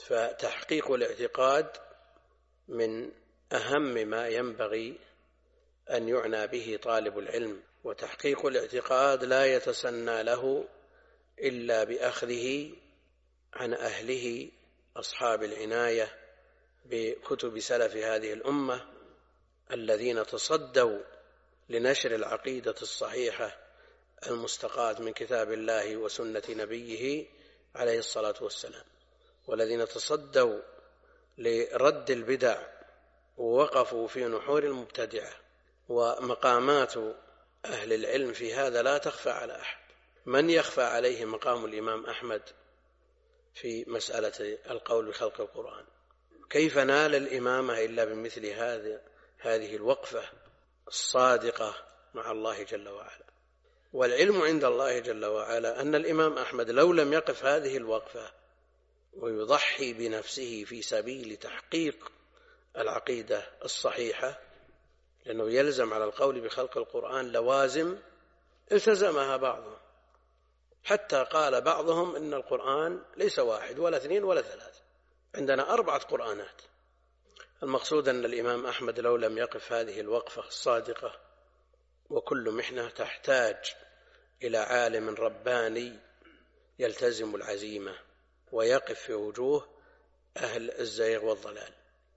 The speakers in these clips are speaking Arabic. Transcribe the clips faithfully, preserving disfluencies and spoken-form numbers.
فتحقيق الاعتقاد من أهم ما ينبغي أن يعنى به طالب العلم، وتحقيق الاعتقاد لا يتسنى له إلا بأخذه عن أهله أصحاب العناية بكتب سلف هذه الأمة الذين تصدوا لنشر العقيدة الصحيحة المستقاة من كتاب الله وسنة نبيه عليه الصلاة والسلام، والذين تصدوا لرد البدع ووقفوا في نحور المبتدعة. ومقامات أهل العلم في هذا لا تخفى على أحد. من يخفى عليه مقام الإمام أحمد في مسألة القول بخلق القرآن؟ كيف نال الإمامة إلا بمثل هذه هذه الوقفة الصادقة مع الله جل وعلا؟ والعلم عند الله جل وعلا أن الإمام أحمد لو لم يقف هذه الوقفة ويضحي بنفسه في سبيل تحقيق العقيدة الصحيحة، لأنه يلزم على القول بخلق القرآن لوازم التزمها بعضهم، حتى قال بعضهم إن القرآن ليس واحد ولا اثنين ولا ثلاث، عندنا أربعة قرآنات. المقصود أن الإمام أحمد لو لم يقف هذه الوقفة الصادقة، وكل محنة تحتاج إلى عالم رباني يلتزم العزيمة ويقف في وجوه أهل الزيغ والضلال،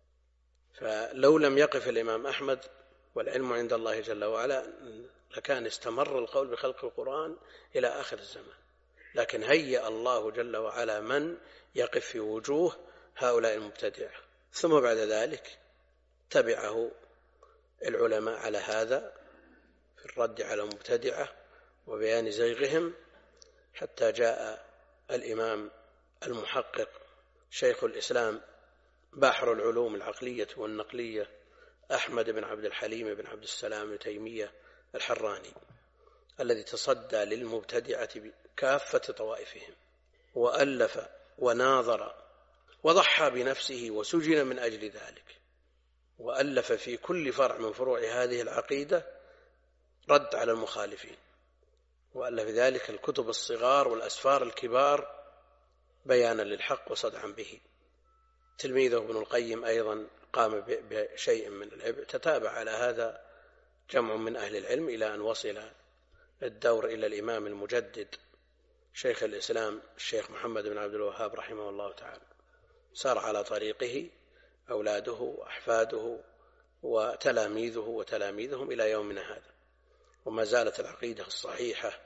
فلو لم يقف الإمام أحمد والعلم عند الله جل وعلا لكان استمر القول بخلق القرآن إلى آخر الزمان، لكن هيأ الله جل وعلا من يقف في وجوه هؤلاء المبتدعة. ثم بعد ذلك تبعه العلماء على هذا في الرد على المبتدعة وبيان زيغهم، حتى جاء الإمام المحقق شيخ الإسلام بحر العلوم العقلية والنقلية أحمد بن عبد الحليم بن عبد السلام بن تيمية الحراني، الذي تصدى للمبتدعة بكافة طوائفهم، وألف وناظر وضحى بنفسه وسجن من أجل ذلك، وألف في كل فرع من فروع هذه العقيدة رد على المخالفين، وألف ذلك الكتب الصغار والأسفار الكبار بيانا للحق وصدعا به. تلميذه ابن القيم أيضا قام بشيء من العبء، تتابع على هذا جمع من أهل العلم إلى أن وصل الدور إلى الإمام المجدد شيخ الإسلام الشيخ محمد بن عبد الوهاب رحمه الله تعالى. سار على طريقه أولاده وأحفاده وتلاميذه وتلاميذهم إلى يومنا هذا، وما زالت العقيدة الصحيحة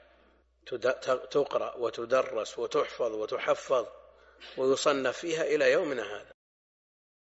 تقرأ وتدرس وتحفظ وتحفظ ويصنف فيها إلى يومنا هذا.